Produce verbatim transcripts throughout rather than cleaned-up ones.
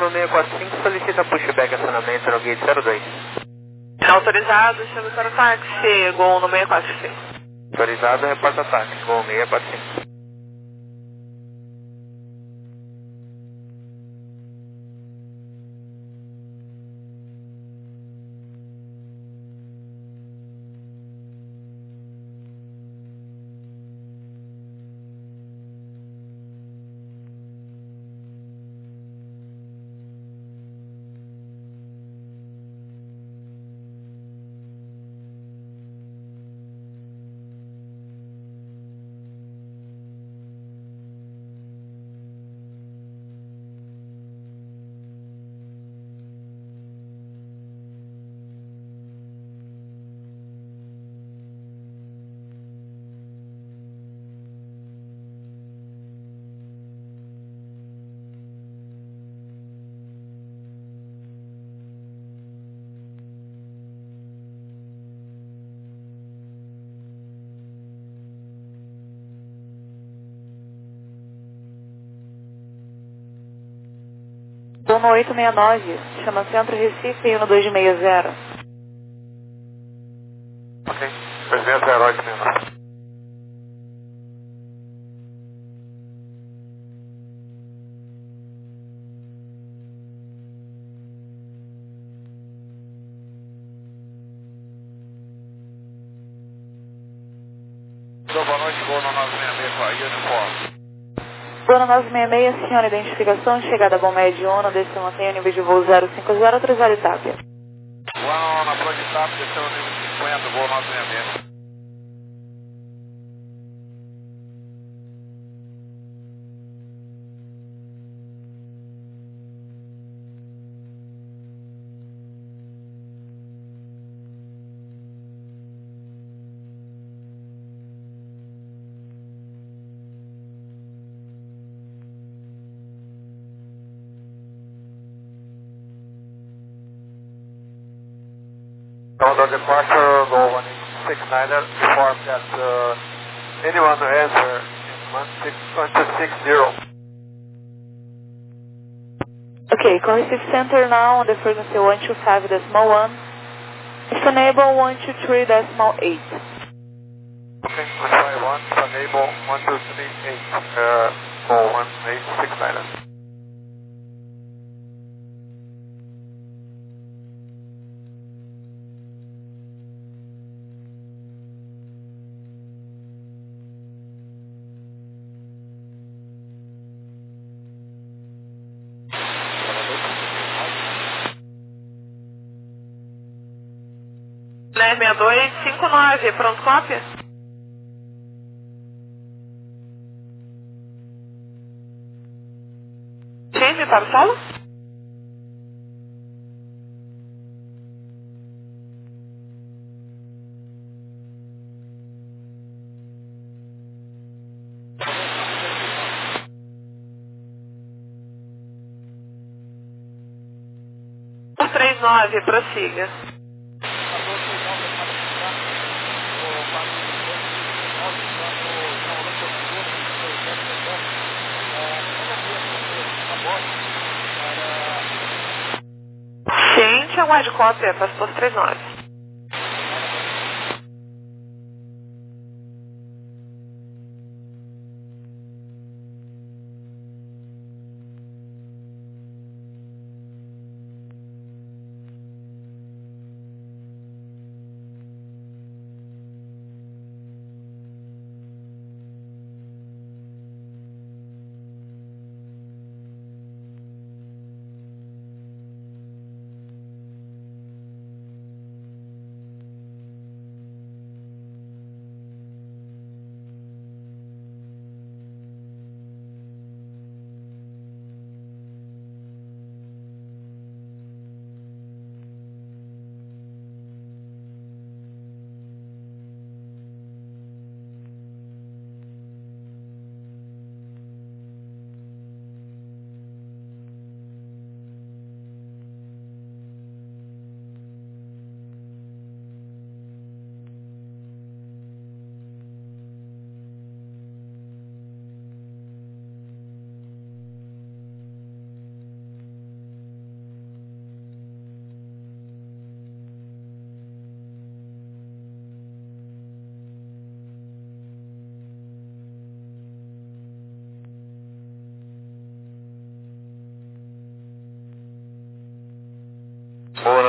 no seis quatro cinco solicita pushback acionamento no gate zero dois. Autorizado, chama para o táxi, Gol no seis quatro cinco. Autorizado, reporta táxi, Gol seis quatro cinco. Dono oito seis nove, chama Centro Recife e um dois seis zero. Ok, dois seis zero, oito seis nove. Boa noite, Gol no nove seis seis com a Uniform. Dono nove seis seis, senhora, identificação, chegada a Bom Médio Ono, desceu mantenha o nível de voo zero cinco zero, autorizado Itália. One on approach stop, desceu o nível cinquenta, Gol nove seis seis. On the departure, Go one six niner, inform that uh, anyone who answer in one six six zero. Okay, call Recife Center now on the frequency one two five decimal one. It's enable one two three decimal eight. Okay, one five one, enable one two three eight, uh, Go one eight six niner. dez seis dois cinco nove, pronto, cópia? Time para o solo? três nove, prossiga. Gente, aguarde cópia, pastor três nove.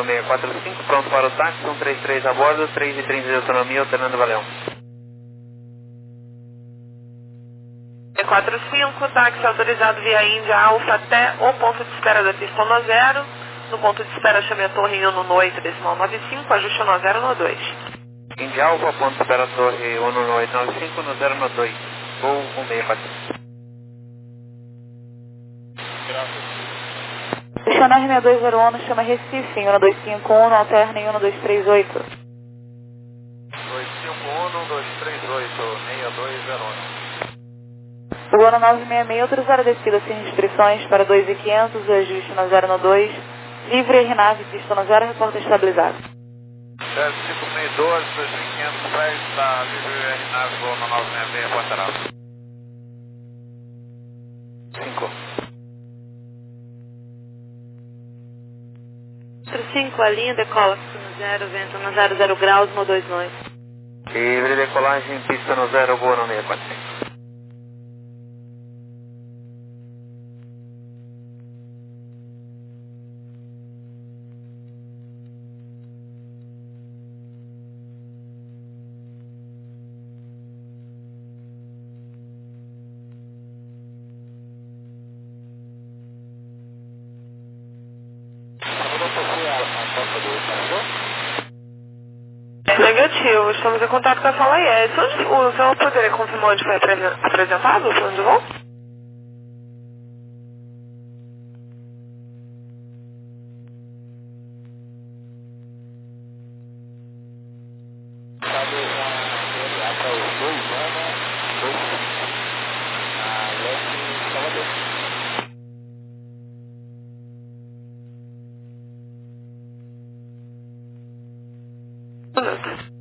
Gol seis quatro cinco, pronto para o táxi, um três três a bordo, três e trinta de autonomia, alternando Valeu. seis quatro cinco, táxi autorizado via Índia Alfa até o ponto de espera da pista no zero. No ponto de espera chame a torre em um oito decimal nove cinco, ajuste no zero no dois. Índia Alfa, ponto de espera torre um oito nove cinco, no zero no dois. Gol um seis quatro cinco. Questionar sessenta e dois zero um, chama Recife em um dois cinco um, alterna em um dois três oito. dois cinco um, dois três oito, seis dois zero um. O ano nove seis seis, autorizar a descida sem restrições para dois mil e quinhentos, ajuste no zero no dois. Livre R nave, pista no zero, reporta estabilizado. dez cinco seis dois, dois mil e quinhentos, está livre R nave, voo no nove seis seis, reporta rápido. cinco. cinco, a linha decola no zero, vento no zero zero graus, no dois nove. Livre decolagem, pista no zero, gol no seis quatro cinco. Negativo, estamos em contato com a sala I S. Onde, o senhor poderia confirmar onde foi apresen- apresentado o plano de voo? Um minuto.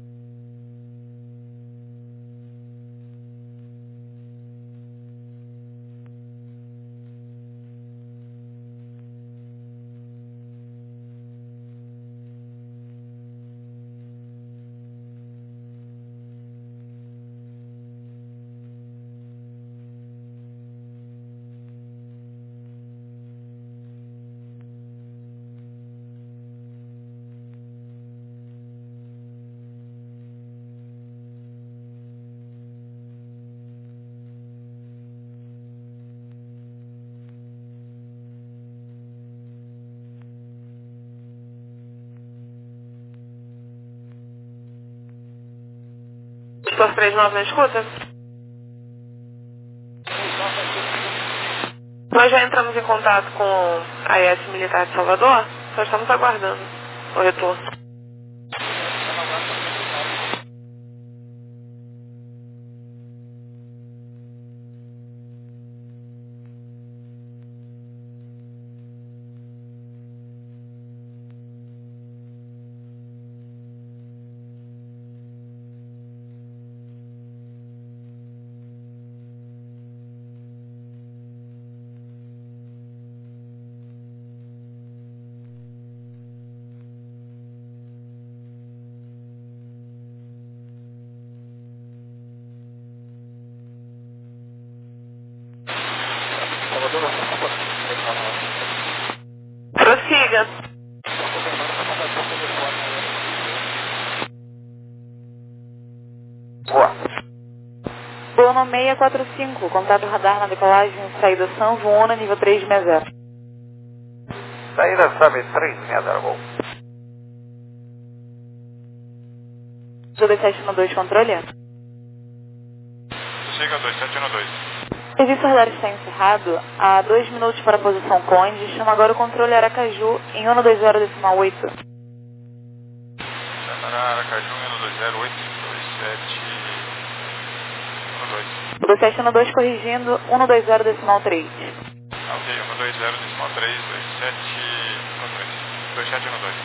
Estou três nove na escuta? Nós já entramos em contato com a I S Militar de Salvador, só estamos aguardando o retorno. Prossiga. Boa. Bono seis quatro cinco, contato radar na decolagem, saída São Joana, nível três sessenta. Saída Summit três sessenta, gol. dois sete um dois, controle. Chega dois sete um dois. Serviço radar está encerrado. Há dois minutos para a posição Conde. Chama agora o controle Aracaju em um dois zero decimal oito. Chamará Aracaju um dois zero oito dois sete um dois. dois sete um dois corrigindo um dois zero decimal três. Ok, um dois zero decimal três dois sete um dois. dois sete um dois.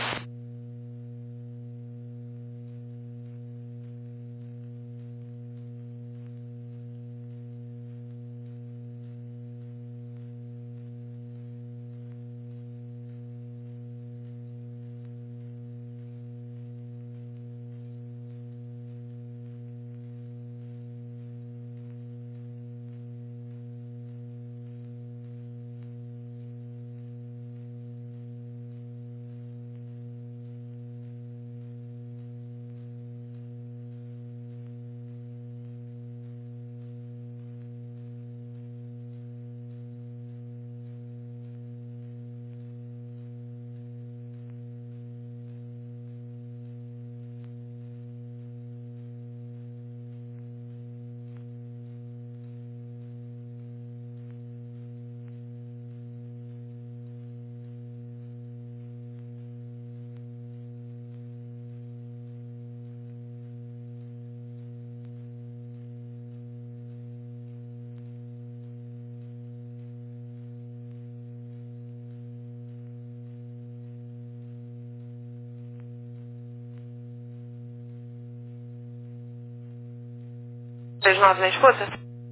três nove na escuta?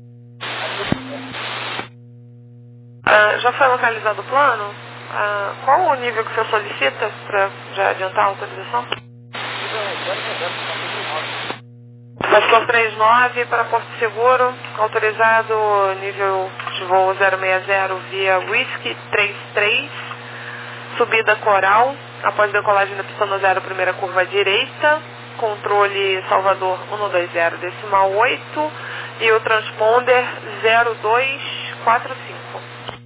Ah, já foi localizado o plano? Ah, qual o nível que o senhor solicita para já adiantar a autorização? Pastor três nove para Porto Seguro, autorizado nível de voo zero seis zero via Whisky três três, subida Coral, após decolagem da pista no zero, primeira curva direita, controle Salvador cento e vinte decimal oito e o transponder zero dois quatro cinco.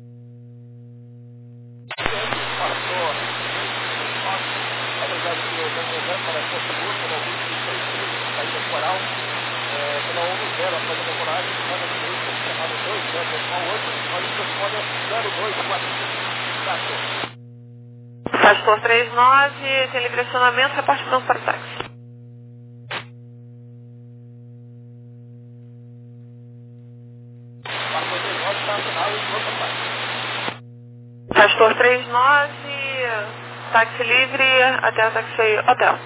Pastor três nove, tem livre acionamento, reporte pronto para o táxi. Pastor três nove, táxi livre até o táxi hotel.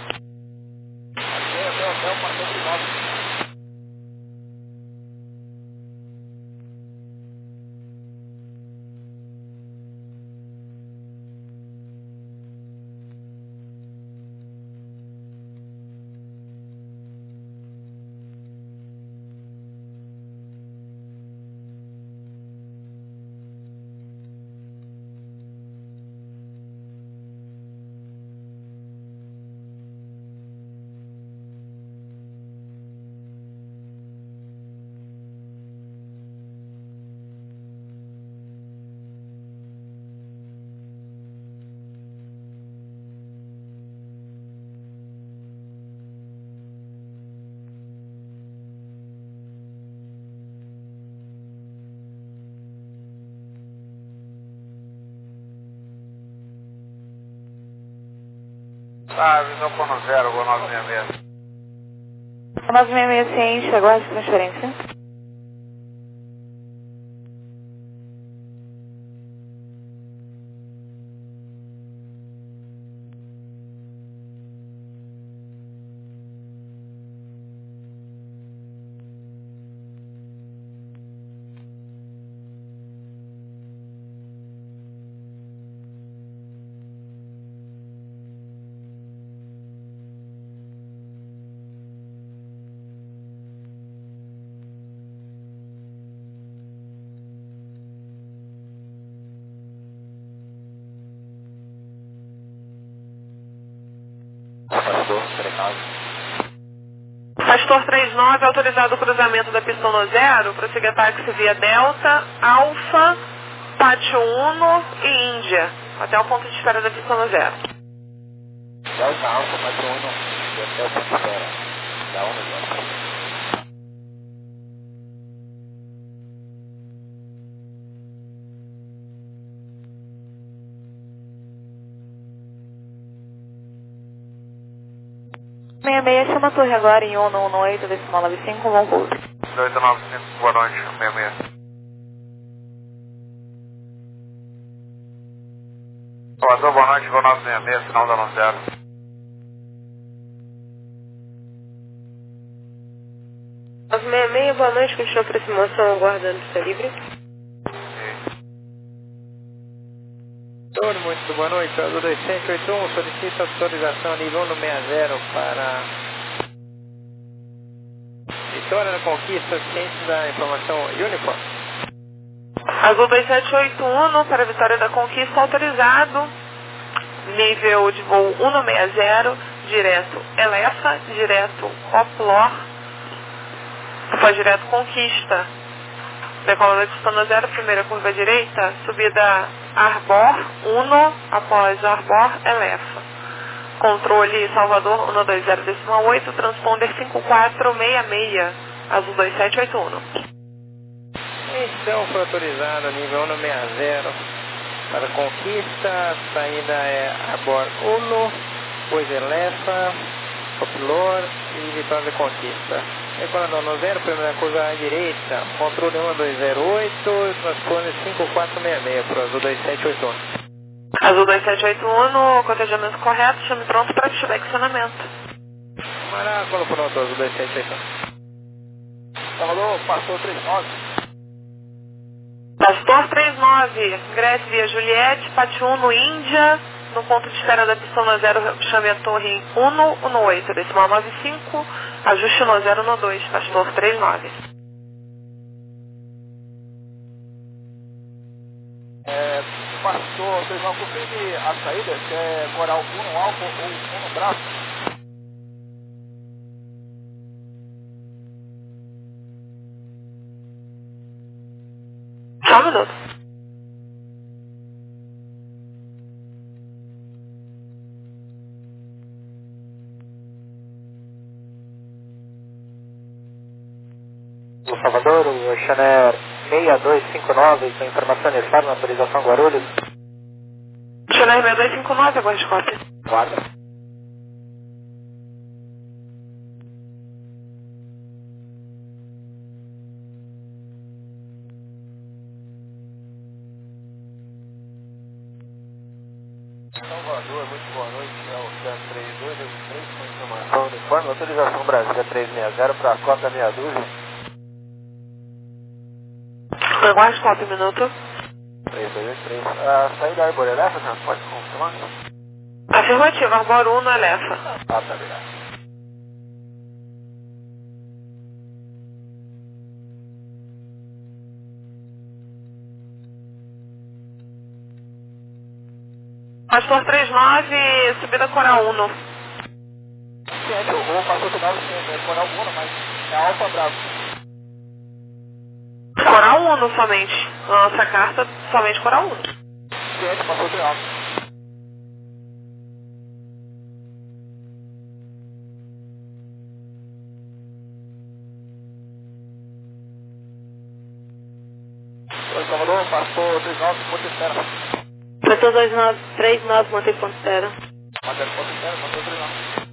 Ah, visão por zero, vou nove seis seis. nove seis seis ciente, aguarde transferência. Pastor três nove, autorizado o cruzamento da pista no zero, prosseguir táxi via Delta, Alfa, Pátio Uno e Índia, até o ponto de espera da pista no zero. Delta, Alfa, Pátio Uno, e até o ponto de espera da Uno zero. seis seis, chama a torre agora em cento e dezoito, decimal nove cinco, vão pouso. oito nove cinco, boa noite, seis seis. Salvador, boa noite, voo nove seis seis, final da nove zero. nove seis seis, boa noite, continua aproximação, aguardando pista livre. Muito boa noite, Azul dois sete oito um, solicita autorização nível cento e sessenta para Vitória da Conquista, ciente da informação Uniform. Azul dois sete oito um, para Vitória da Conquista, autorizado, nível de voo cento e sessenta, direto Elefa, direto Oplor, depois direto Conquista. Decolando de pista no zero, primeira curva direita, subida Arbor Uno, após Arbor Elefa. Controle Salvador cento e vinte decimal oito, transponder cinco quatro seis seis, Azul dois sete oito um. Então foi autorizado nível cento e sessenta para Conquista, saída é Arbor Uno, depois Elefa, Oplor e Vitória da Conquista. Decolando no zero, primeira curva à direita, controle um dois zero oito, transponder cinco quatro seis seis para o Azul dois sete oito um. Azul dois sete oito um, cotejamento correto, chame pronto para flexionamento. Mará, colocou pronto, Azul dois sete oito um. Salvador, passou trinta e nove. Pastor trinta e nove, ingresse via Juliette, Pati Uno, Índia, no ponto de espera da pista no zero, chame a torre um um oito, decimal nove cinco, ajuste no zero no dois, Pastor trinta e nove. É, pastor, vocês vão confirme a saída, se é Coral um Alfa ou um Bravo? Só um minuto. O Salvador, o Chanel seis dois cinco nove, com informação necessária na autorização Guarulhos. Chanel seis dois cinco nove, aguarde cópia. Guarda. Salvador, muito boa noite, é o César três dois dois três, com informação uniforme, autorização Brasília trezentos e sessenta para a cota meia dúzia. Aguarde cópia, um minuto. três dois três. A saída Arbor Elefa, pode confirmar? Afirmativa, Arbor um no Elefa. Ah, tá, obrigado. Pastor trinta e nove, subida Coral Uno. Ciente, o voo passou final de sempre, é Coral Uno, mas é Alfa Bravo. Coral Uno somente. Na nossa carta, somente Coral Uno. Ciente, passou de alto. Oi, Salvador, passou trinta e nove, ponto espera. Passou dois nove três nove, mantém ponto espera. Mantém ponto espera, passou trinta e nove.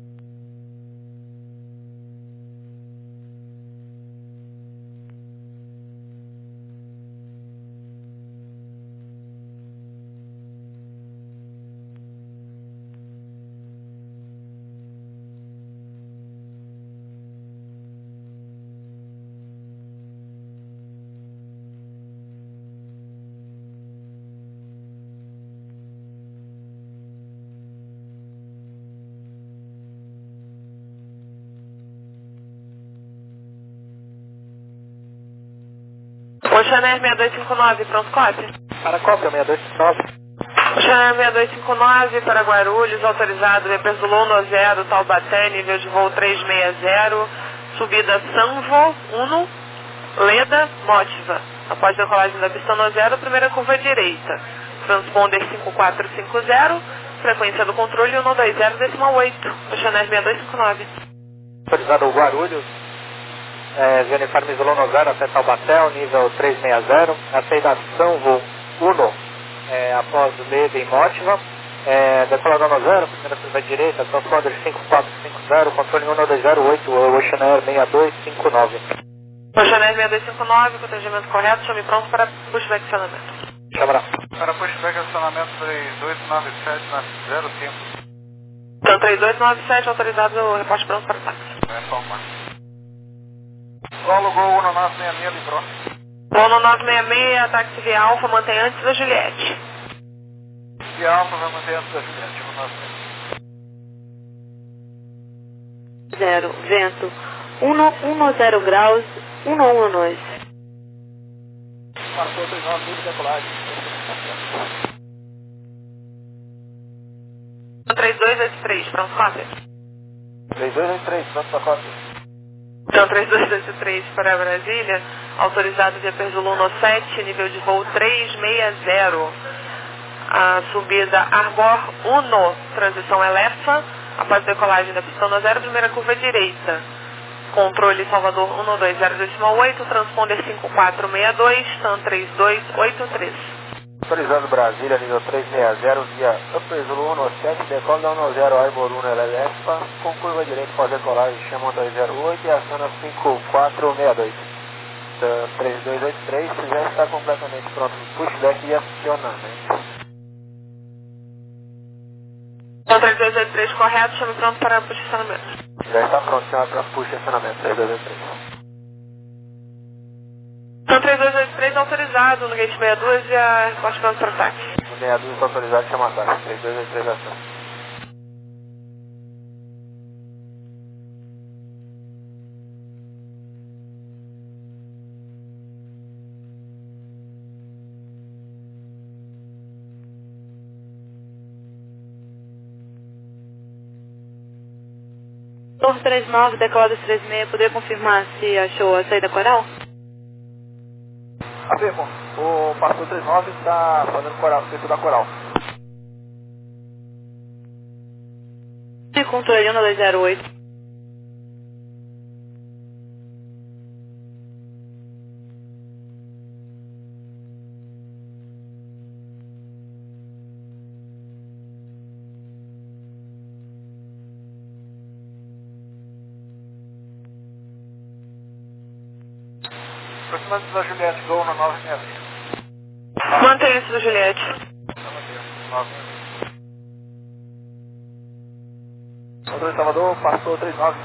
O Chanel seis dois cinco nove, pronto, cópia? Para cópia, seis dois cinco nove. O Chanel seis dois cinco nove para Guarulhos, autorizado, depois do Luno zero, Taubaté, nível de voo trezentos e sessenta, subida Sanvo, Uno, Leda, Motiva. Após decolagem da pista no zero, primeira curva direita. Transponder cinco quatro cinco zero, frequência do controle um dois zero, decimal oito. O Chanel seis dois cinco nove. Autorizado o Guarulhos, é, de uniforme Zulu zero até Taubaté, nível trezentos e sessenta, a saída Sanvo Uno, é, após o Leda em Motiva, é, decolador no zero, primeira curva direita, transponder cinco quatro cinco zero, controle um dois zero oito, o Chanel seis dois cinco nove. O Chanel seis dois cinco nove, com atendimento correto, chame pronto para pushback acionamento. Chamará. Para pushback acionamento três dois nove sete na zero cinco. Então três dois nove sete, autorizado o reporte pronto para táxi. É só uma. Solo Gol um nove seis seis, livrou. Uno nove seis seis, táxi via Alfa, mantém antes da Juliette. E a Alfa vai manter antes da Juliette, um nove seis. Zero, vento. um zero graus, um um dois. Passou trinta e nove, mil de decolagem. três dois oito três, pronto, cópia? três dois oito três, pronto para cópia. Então três dois oito três para Brasília, autorizado via Perzuluno sete, nível de voo trezentos e sessenta. A subida Arbor Uno, transição Elefa, após decolagem da pista no zero, primeira curva direita. Controle Salvador um dois zero decimal oito, transponder cinco quatro seis dois, TAM três dois oito três. Autorizando Brasília, nível trezentos e sessenta, via Upper Zulu um sete, decola um zero Arbor Uno L L F, com curva direita pós decolagem, chama um dois zero oito e aciona cinco quatro seis dois. Então, três dois oito três, já está completamente pronto. Pushback e acionamento. Então três dois oito três correto, chame pronto para push acionamento. Já está pronto, chama para push acionamento, três dois oito três. Então três dois oito três autorizado no gate sessenta e dois e a resposta para o táxi. O sessenta e dois está autorizado a chamar táxi. três dois oito três ação. Torre trinta e nove, decolada três seis, poderia confirmar se achou a saída coral? Afirmo, o pastor trinta e nove está fazendo coral, centro da coral. E controle um dois zero oito. Aproximando da Juliette, Gol no nove seis seis. Mantém isso do Juliette. Controle Salvador, pastor trinta e nove.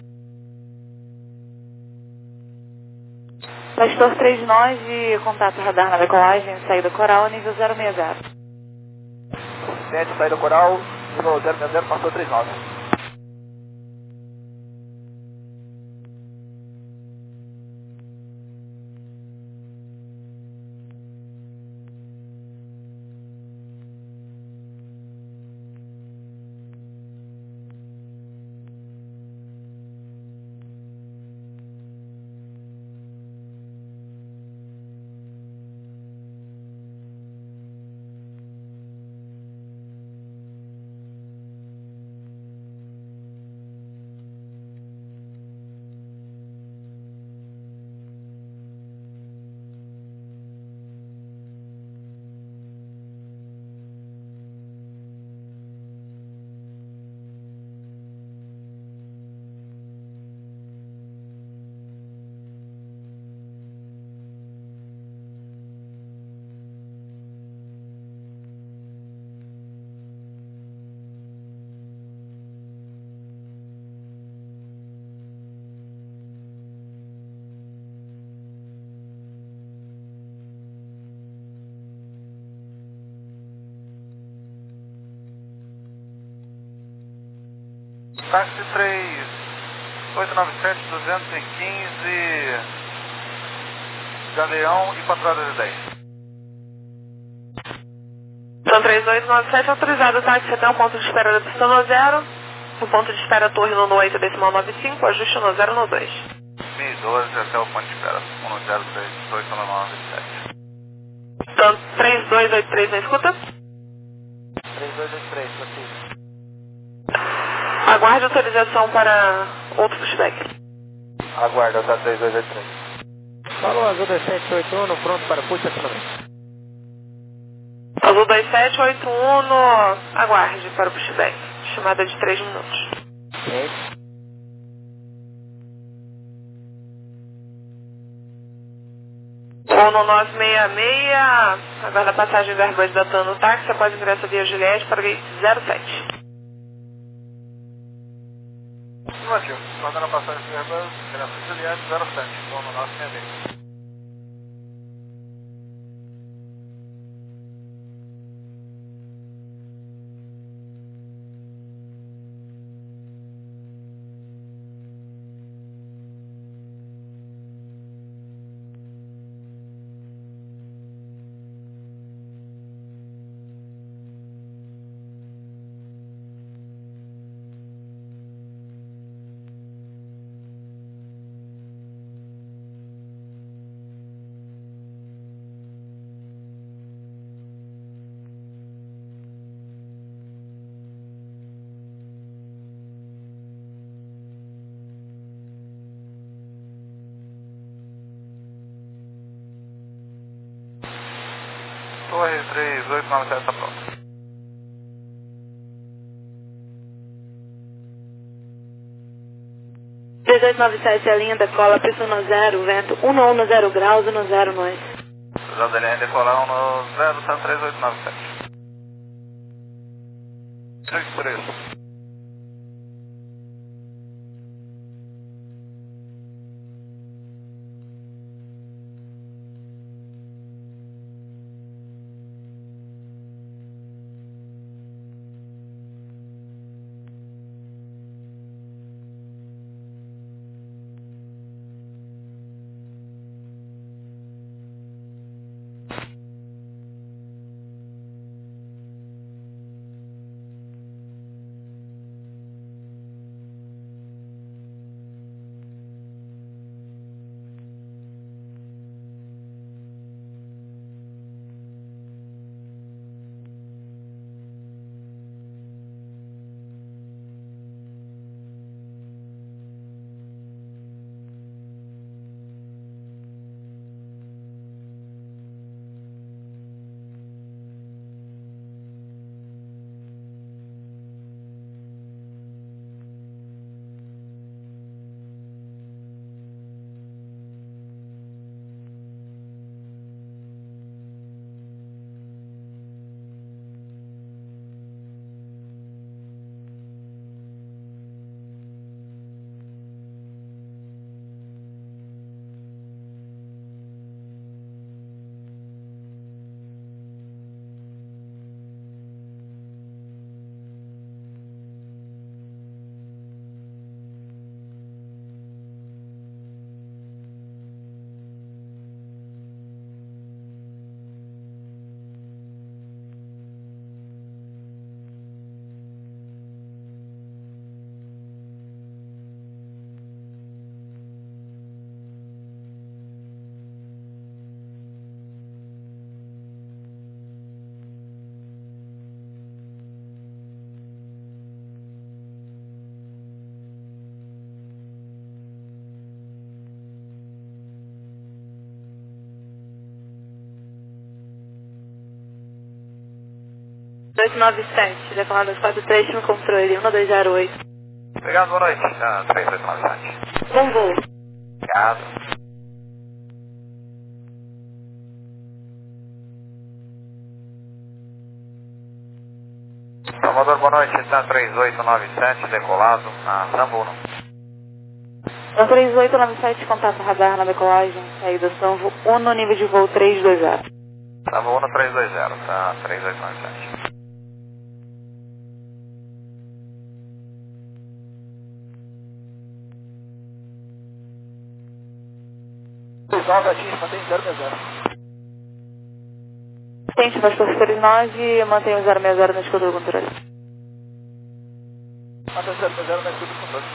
Pastor três nove, contato radar na decolagem, saída coral, nível zero seis zero. sete, saída coral, nível zero seis zero, pastor trinta e nove. Táxi três oito nove sete, duzentos e quinze, Galeão e Patrulha dez. Então três oito nove sete autorizado o táxi até o ponto de espera da pista no zero. O ponto de espera Torre no oito, decimal nove cinco, ajuste no zero no dois. mil e doze até o ponto de espera, um zero três oito nove sete. Então três dois oito três na escuta. três dois oito três, possível. Aguarde autorização para outro pushback. Aguarda, tá três dois oito três. Falou, Azul dois sete oito um, pronto para push acionamento. Azul dois sete oito um, aguarde para o pushback. Chamada de três minutos. Ok. Ou no nove seis seis, aguarda a passagem do Airbus datando o táxi após ingresso via Juliette para o gate zero sete. Afirmativo, mandando a passagem do Airbus, ingresso Juliette zero sete, vou no nove seis seis. Torre três oito nove sete, está pronto. três oito nove sete, a linha decola, pista no zero, vento um no zero graus e no zero nós. Cruzado da linha decolar no zero, tá três oito nove sete. três por isso. dois nove sete, decolado dois quatro três, no controle, um dois zero oito. Obrigado, boa noite. Ah, três dois nove sete. Bom voo. Obrigado. Salvador, boa noite. Está três oito nove sete, decolado na Sambuno. três oito nove sete, contato radar na decolagem, saída Samvo Uno, nível de voo três dois zero. Samvo Uno três dois zero, tá três oito nove sete. Salve, atinge, mantém zero seis zero. Tente, Vasco Flores nove, mantenha o zero seis zero na escuta do controle. Mantém zero seis zero na escuta do controle.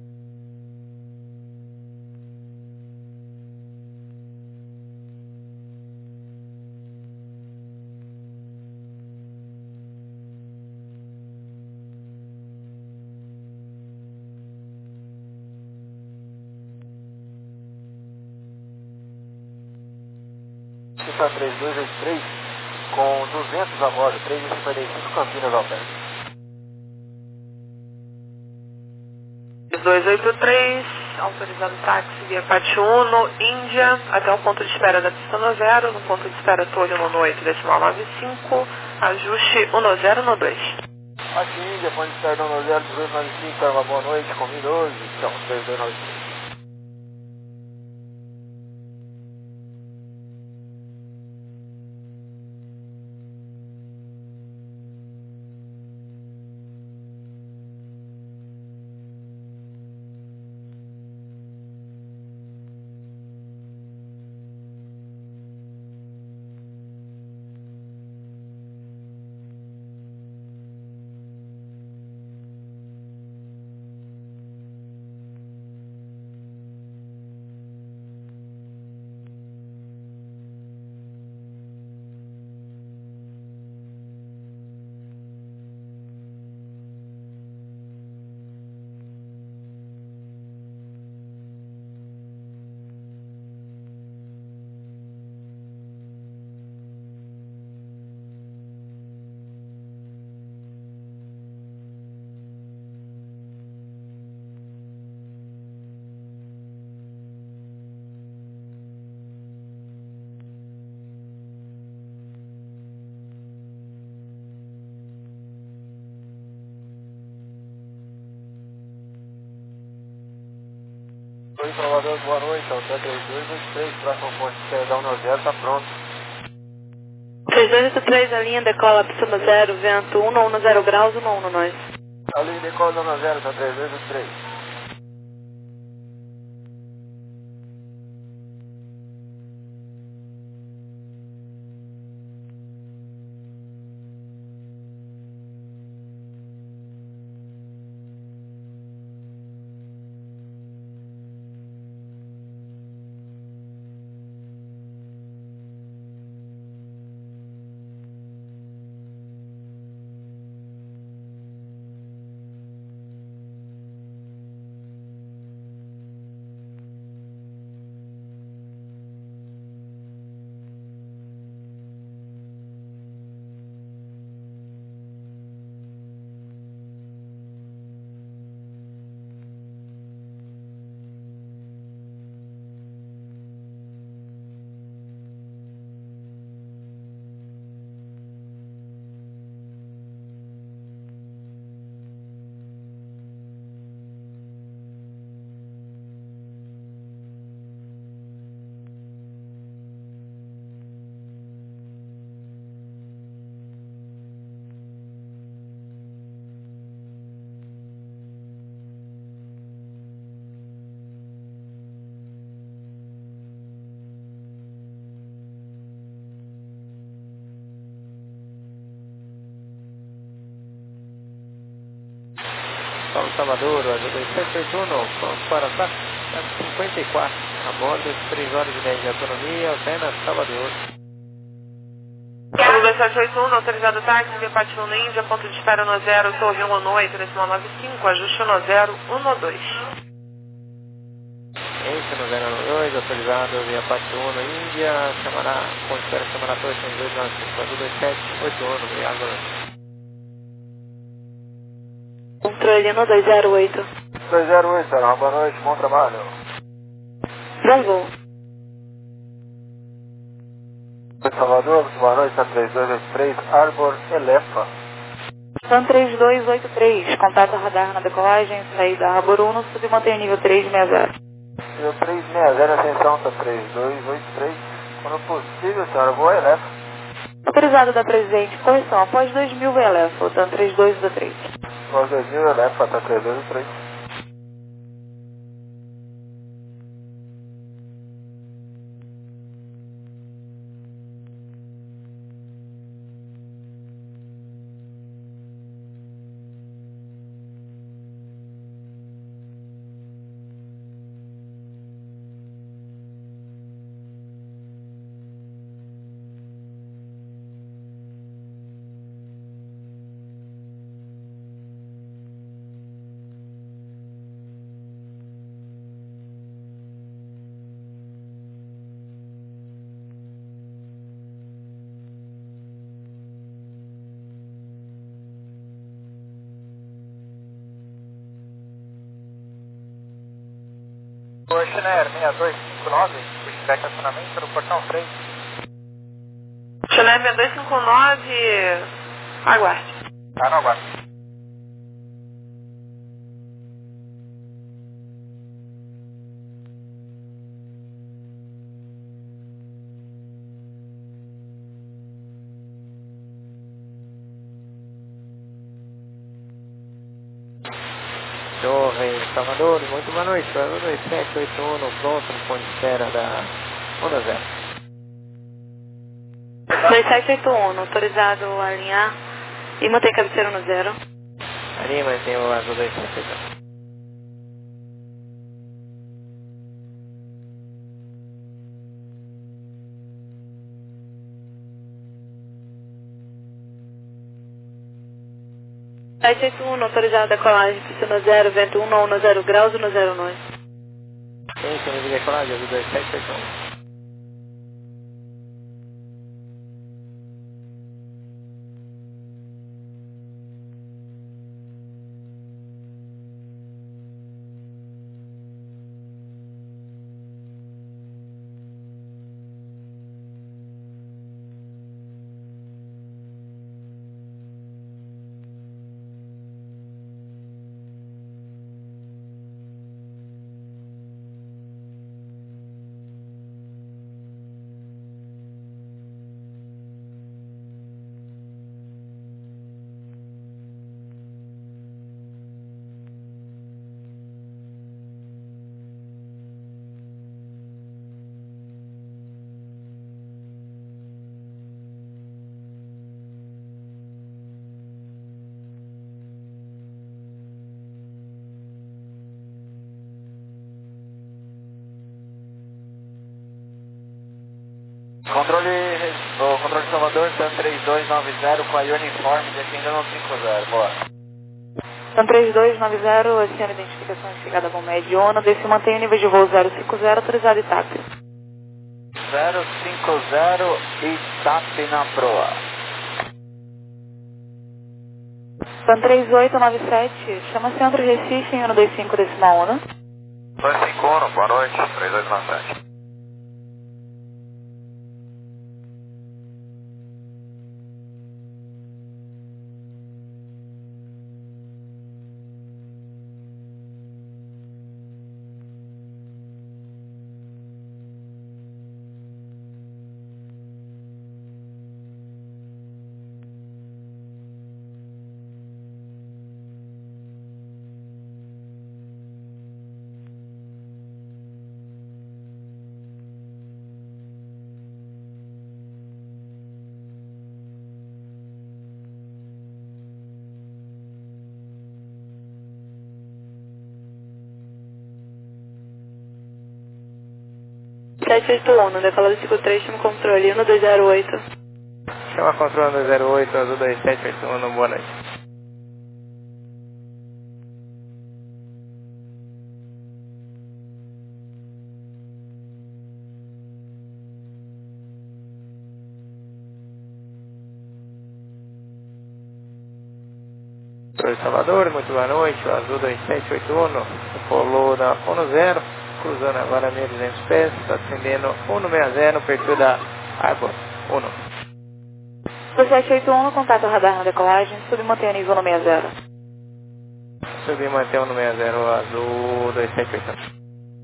Está três dois oito três com duzentos a bordo, três e cinquenta e cinco Campinas ao pé. dois oito três, autorizado táxi via Pátio Uno, Índia, até o ponto de espera da pista no zero, no ponto de espera Torre Uno oito, decimal nove cinco, ajuste um zero um dois. Aqui Índia, ponto de espera Uno zero, dezoito nove cinco, uma boa noite, comi doze, então três dois nove três. Oi, Salvador, boa noite, Alta três dois oito três, próximo ponto de espera da Uno zero, está pronto. três dois oito três, a linha decola pista no zero, vento um um zero graus, um um nós. A linha decola da Uno zero, está três dois oito três. Salve Salvador, ajuda dois sete oito um, vamos para a cinquenta e quatro, a bordo, três horas e dez de autonomia, Alpena, Salvador. Galo dois sete oito um, autorizado táxi via Pátio Uno, Índia, ponto de espera no zero, Torre Uno oito, decimal nove cinco, ajuste no zero um dois. Esse no zero um dois, autorizado via Pátio Uno, Índia, chamará, ponto de espera chamará Torre dois nove cinco, azul dois sete oito um, obrigado, boa noite. Controlino dois zero oito. dois zero oito, Sarah, boa noite, bom trabalho. Bom voo. Salvador, boa noite, tá três dois oito três, Arbor Elefa. Sun três dois oito três, contato radar na decolagem, saída Arbor um, submantém o nível três sessenta. Nível três sessenta, atenção, tá três dois oito três. Quando possível, senhora, voa Elefa. Autorizado da presente, correção, após dois mil V L F, voltando três dois oito três. Após dois mil, Elefa, tá três dois oito três. Oi, Schneider, seis dois cinco nove, pushback acionamento no portão três. Schneider seis dois cinco nove, aguarde. Ah, não, aguarde. Torre Salvador, muito boa noite, dois sete oito um, pronto no ponto de espera da Onda Zero. dois sete oito um, autorizado a alinhar e manter cabeceira no zero. Ali mantém o azul dois sete oito um. sete oito um, autorizado a decolagem, piscina zero, vento um, no zero graus e no zero nove. Tem que me decolagem, azul dois sete oito um. Controle, o controle de Salvador, Sun três dois nove zero com a uniforme, descendo no cinco zero, boa. Sun três dois nove zero, aciona identificação de chegada com médio ONU, desce mantém o nível de voo zero cinco zero, autorizado e TAP. zero cinco zero e TAP na proa. Sun três oito nove sete, chama Centro Recife em um dois cinco decimal ONU. dois cinco um, boa noite, três dois nove sete. sete oito um, decolado cinco três, chama controle um dois zero oito. Chama controle dois zero oito, azul dois sete oito um, boa noite. Doutor Salvador, muito boa noite, o Azul dois sete oito um, polo da um zero, cruzando agora mil e duzentos pés, está descendendo um sessenta, perfil da Arbor um. dois sete oito um, contato radar na decolagem, submantenha nível no sessenta. Subir, manter no sessenta, Azul dois sete oito um.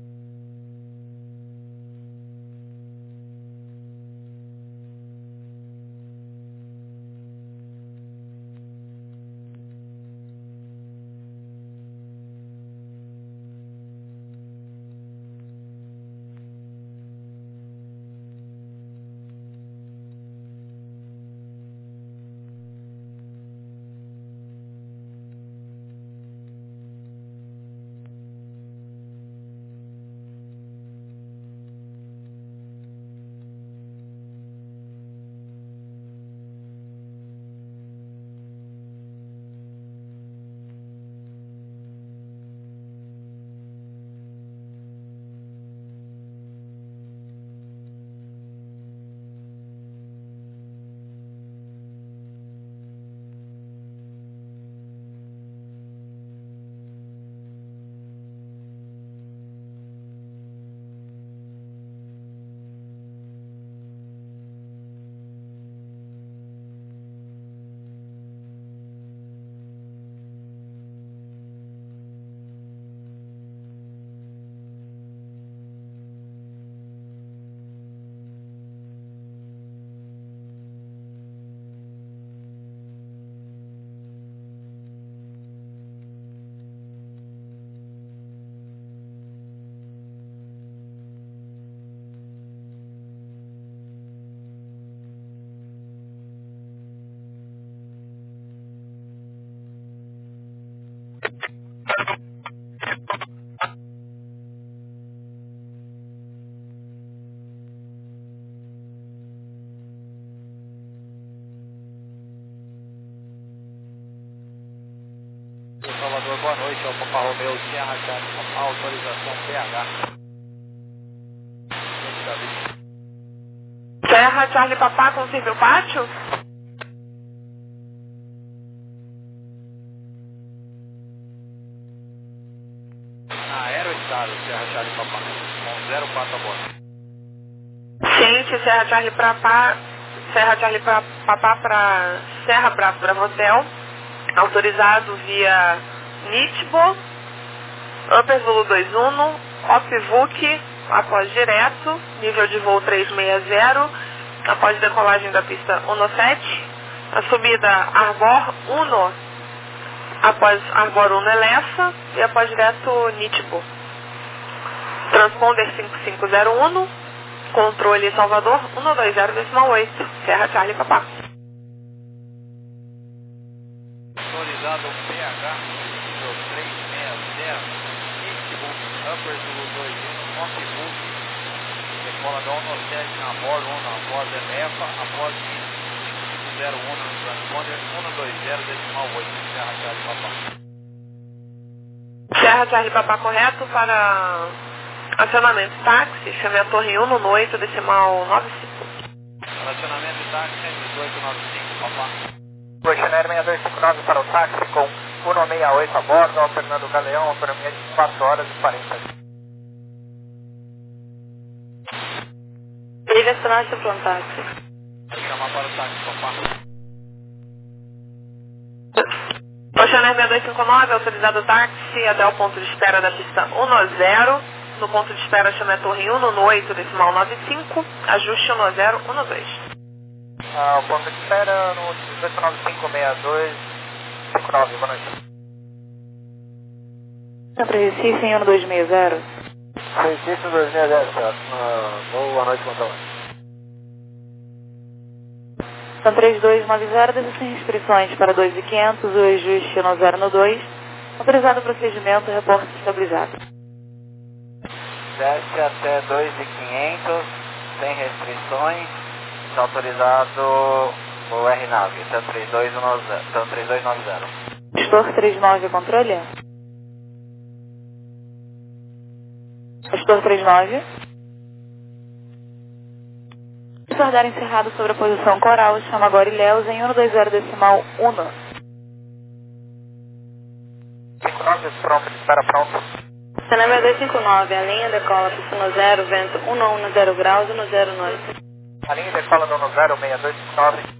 Salvador, boa noite, é o Papa Romeu, Serra Charlie Papa, autorização P H. Serra Charlie Papa com Civil Pátio? Aeroestado, Serra Charlie Papa, com zero quatro a bordo. Gente, Serra Charlie Papa, Serra Charlie Papa para Serra Bravo Bravo Hotel, autorizado via Nitbo, Upper Zulu dois um, Opvuk, após direto, nível de voo trezentos e sessenta, após decolagem da pista sete, a subida Arbor um, após Arbor um Elefa e após direto Nitbo. Transponder cinco cinco zero um, controle Salvador um dois zero oito, Serra Charlie Papa. Autorizado P H, nível trezentos e sessenta, Nitbo, Upper Zulu dois um, Opvuk, decola da um sete na bordo um, após Elefa, após cinco cinco zero um no transponder um dois zero oito, Serra Charlie Papa. Serra Charlie Papa correto para acionamento táxi, chame a torre um no oito, decimal nove cinco. Relacionamento de táxi cento e oito nove cinco, Papa. Questionário seis dois cinco nove para o táxi com um sessenta e oito a bordo, ao Fernando Galeão, autonomia de quatro horas e quarenta. Direcionar-se para um táxi. Chamar para o táxi, Papa. Questionário seis dois cinco nove, autorizado táxi até o ponto de espera da pista um zero. No ponto de espera chame a torre um no oito, decimal nove cinco, ajuste um zero um dois. Ah, o ponto de espera no dois nove cinco seis dois cinco nove, boa noite. Sempre Recife em um dois seis zero. Recife dois seis zero, senhor. Boa noite, Montalvão. São três dois nove zero, sem restrições para dois mil e quinhentos, o ajuste um zero um dois. Autorizado o procedimento, reporte estabilizado. Desce até dois mil e quinhentos, sem restrições, está autorizado o R nove, então três dois nove zero. Gestor trinta e nove, controle? Gestor trinta e nove. Radar encerrado sobre a posição coral, chama agora Ilhéus em um dois zero decimal um. cinco nove, pronto, espera pronto. Cinema dois cinco nove, a linha decola pista no zero, vento um um zero graus, um zero noite. A linha decola no zero, seis dois cinco nove.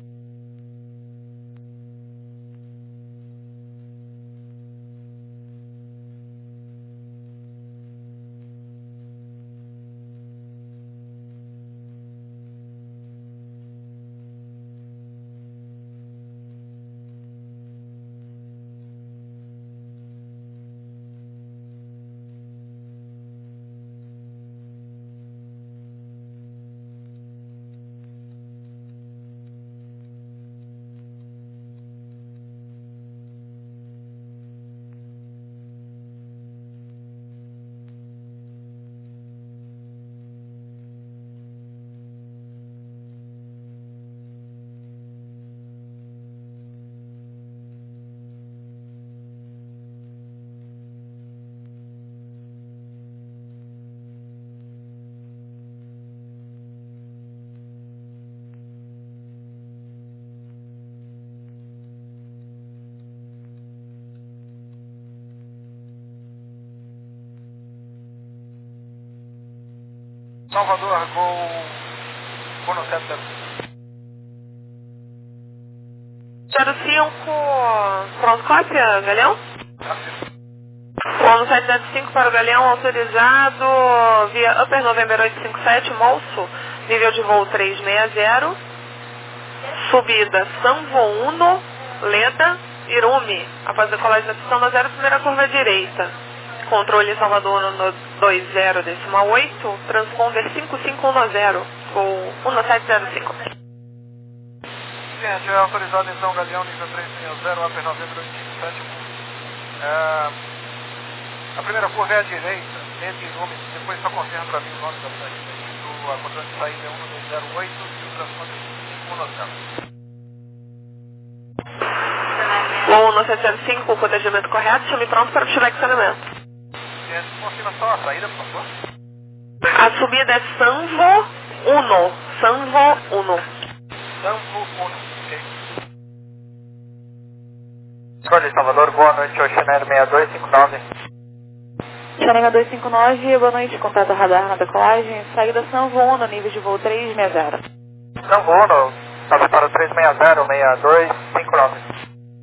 Salvador, gol Bono sete zero cinco, pronto, cópia, Galeão? Bono sete zero cinco para o Galeão, autorizado via Upper November oito cinco sete, Molso, nível de voo trezentos e sessenta, subida Sanvo Uno, Leda, Irumi, após decolagem na pista no zero, primeira curva direita. Controle Salvador no dois zero decimal oito, transponder cinco cinco um zero, ou um sete zero cinco. Gente, é autorizado então Galeão nível trezentos e sessenta, Upper November oito cinco sete. É, a primeira curva é à direita, entre Irumi, depois só confirma para mim o nome da saída. O a controle de saída é um dois zero oito e o transponder cinco cinco um zero. O um sete zero cinco, o protegimento correto, chame pronto para o flexionamento. Confirma só a saída, por favor. A subida é Sanvo Uno. Sanvo Uno. Sanvo Uno, ok. Escolha Salvador, boa noite, Oceaneiro seis dois cinco nove. Oceaneiro dois cinco nove, boa noite, contato radar na decolagem, saída Sanvo Uno, nível de voo trezentos e sessenta. Sanvo Uno, estava para trezentos e sessenta, seis dois cinco nove.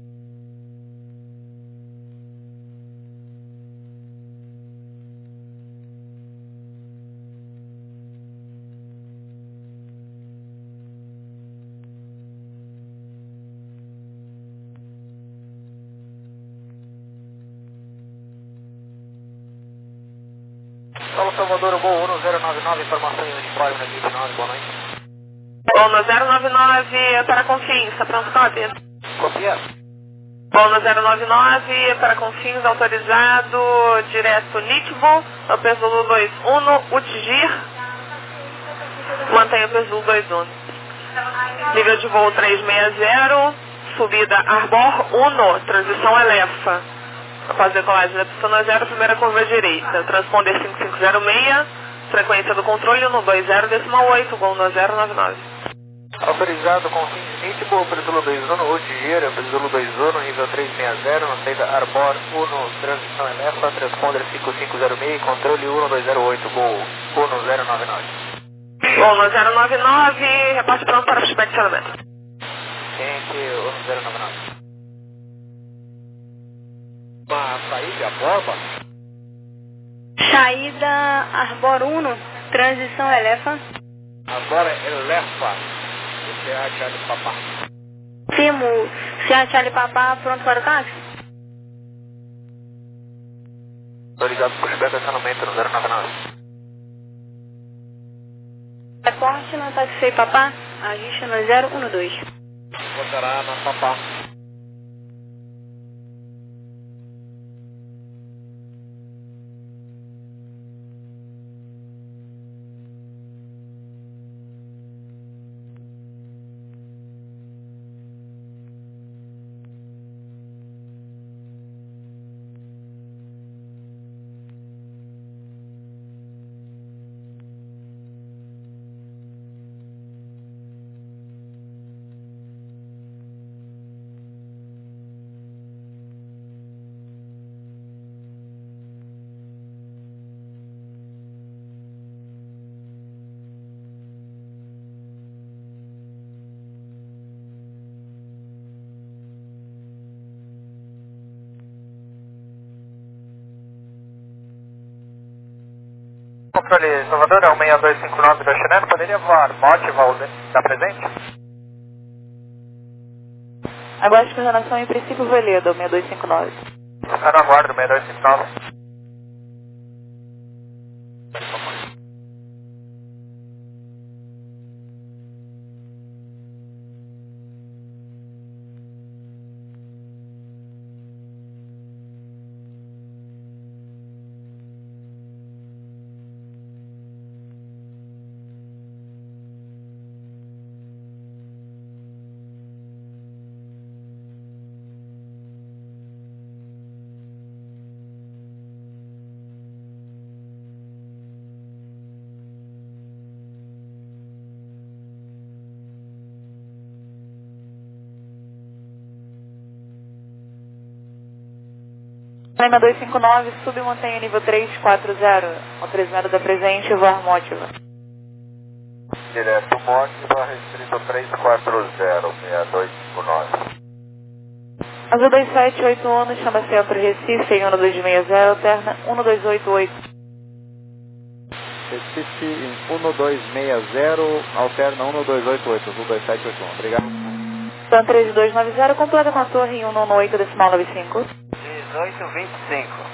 Paulo Salvador, Gol um zero nove nove, informação em uniforme na vinte e nove, boa noite. Bono zero nove nove para Confins, pronto, cópia. Copia. Bono zero nove nove para Confins, autorizado, direto Nitvo, Upper Zulu dois um, Utgir, mantenha Upper Zulu dois um. Nível de voo trezentos e sessenta, subida Arbor um, transição Elefa. Após decolagem da pista no zero, primeira curva direita. Transponder cinco cinco zero seis, frequência do controle no dois zero decimal oito, gol no zero nove nove. Autorizado com fim Nitbo, Presulo dois um, Utgir, Presulo dois um, nível trezentos e sessenta, na saída Arbor um, transição Elefa, transponder cinco cinco zero seis, controle um dois zero oito, gol um zero nove nove. Gol no zero nove nove, reparte pronto para o inspecionamento. Gente, um zero nove nove. Uma saída, bomba? Saída Arbor um, transição Elefa. Agora Elefa, esse é a Charlie Papá. Fimo, Sierra Charlie Papá, pronto para o táxi? Autorizado por estacionamento no zero nove nove. Reporte no táxi Papá, ajuste no zero um dois. Botará na Papá. Controle Salvador, é o seis dois cinco nove da Chileno, poderia voar Motiva ou da presente? Aguarde coordenação em princípio Veleda, seis dois cinco nove. Está no aguardo, seis dois cinco nove. Lima dois cinco nove, submontanha nível três quatro zero, o três zero da presente, voar Motiva. Direto Motiva, restrito três quatro zero, seis dois cinco nove. Azul dois sete oito um, chama Centro Recife, em um dois seis zero, alterna um dois oito oito. Recife em um dois seis zero, alterna um dois oito oito, Azul dois sete oito um, obrigado. Pan três dois nove zero, completa com a torre em um nove oito, decimal nove cinco. dezoito vinte e cinco.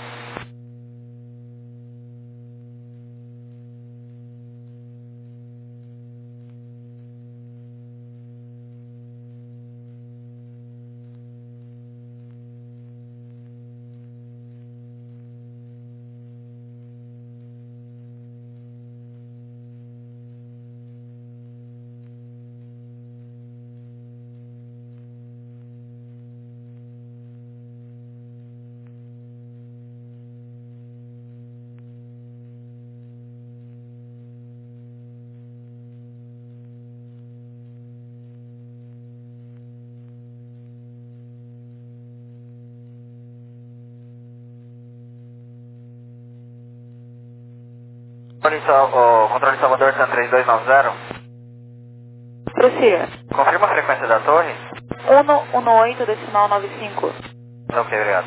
O controle Salvador San três dois nove zero. Prossiga. Confirma a frequência da torre? um um oito, decimal nove cinco. Ok, obrigado.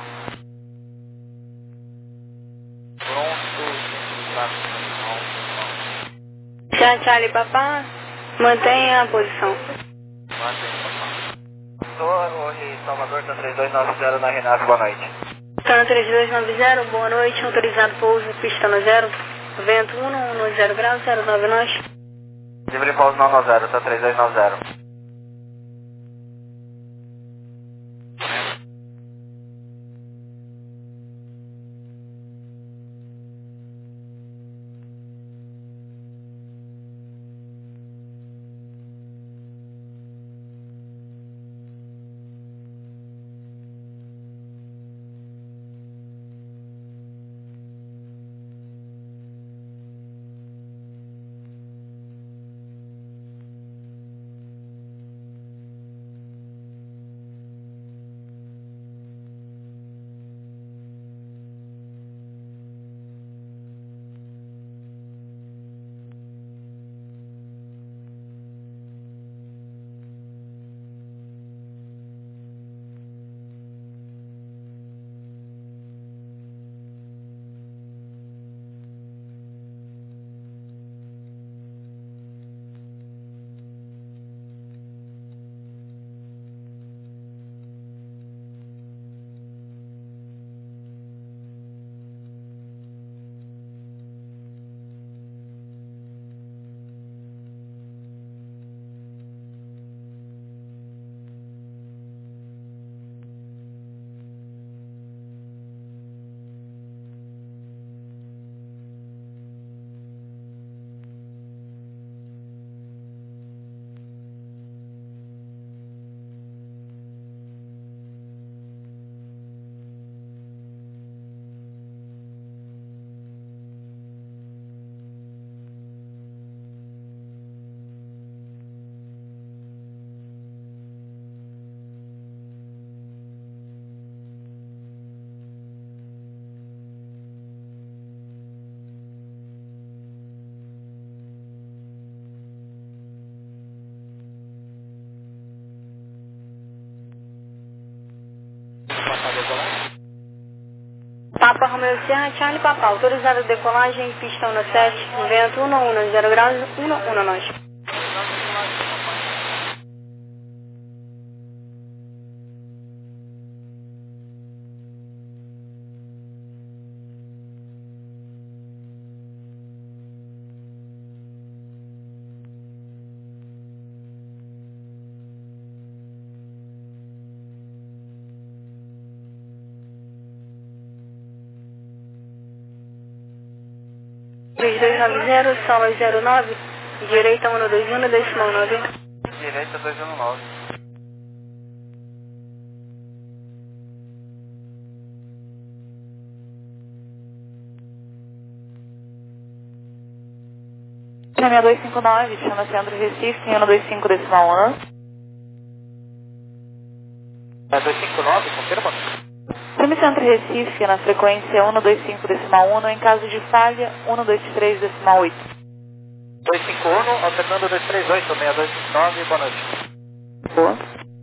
Charlie, Charlie, papá, mantenha a posição. Torre Salvador San três dois nove zero na Renave, boa noite. Tan três dois nove zero, boa noite, autorizado pouso, pista no zero, vento um, um zero graus, zero nove nós. Livre pouso não nove zero, Tan três dois nove zero. Alfa Romeo Sierra, Charlie Papa, autorizado a decolagem, pista um sete, vento um um zero graus, um um nós. três dois nove zero, sala zero nove, direita um dois um, decimal nove. Direita dois um nove. seis dois cinco nove, chama Centro Recife, um dois cinco decimal um. seis dois cinco nove, confirma? Chame Centro Recife na frequência um dois cinco decimal um, em caso de falha um dois três decimal oito. dois cinco um, alternando dois três oito, seis dois cinco nove, boa noite. Boa.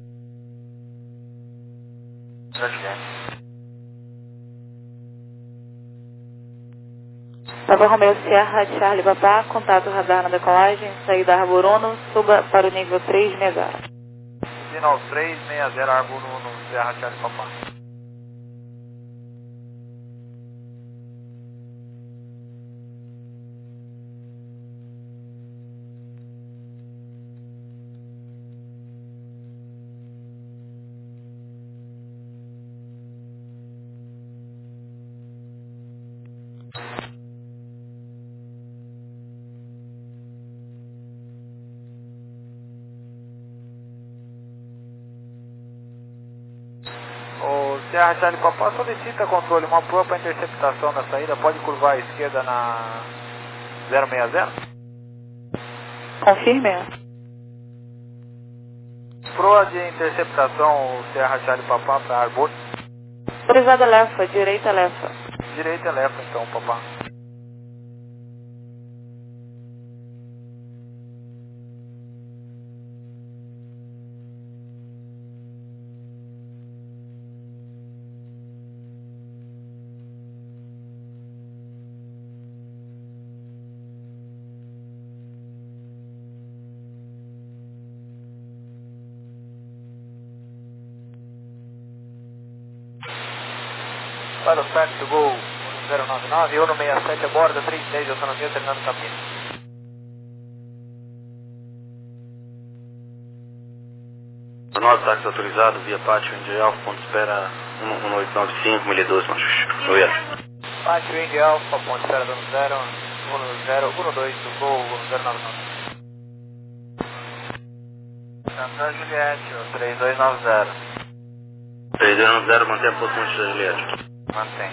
Alfa Romeo Sierra, Charlie Papa, contato radar na decolagem, saída Arbor Uno, suba para o nível três sessenta. Sinal três sessenta, Arbor Uno, Sierra Charlie Papa. O Sierra Charlie Papa solicita controle, uma proa para interceptação na saída, pode curvar à esquerda na zero seis zero? Confirme. Proa de interceptação, o Sierra Charlie Papa para Arbor. Autorizada Lefa, direita Lefa. Direita Lefa então, Papa. Para o certo, Gol zero nove nove, um seis sete a bordo, três dez, autonomia, terminando cabine. Nosso táxi autorizado via pátio India Alfa, ponto de espera um oito nove cinco, milha doze, macho. Oi. Pátio India Alfa, ponto de espera dando zero, um zero, um dois, Gol zero nove nove. Santa Juliette, três dois nove zero. três dois nove zero, mantém a posição de Juliette. Mantém.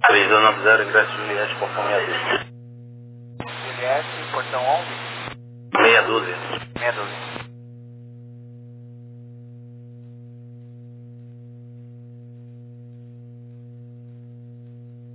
três dois nove zero, ingresso Juliette, portão meia dúzia. Juliette, portão onze? Meia dúzia. Meia dúzia.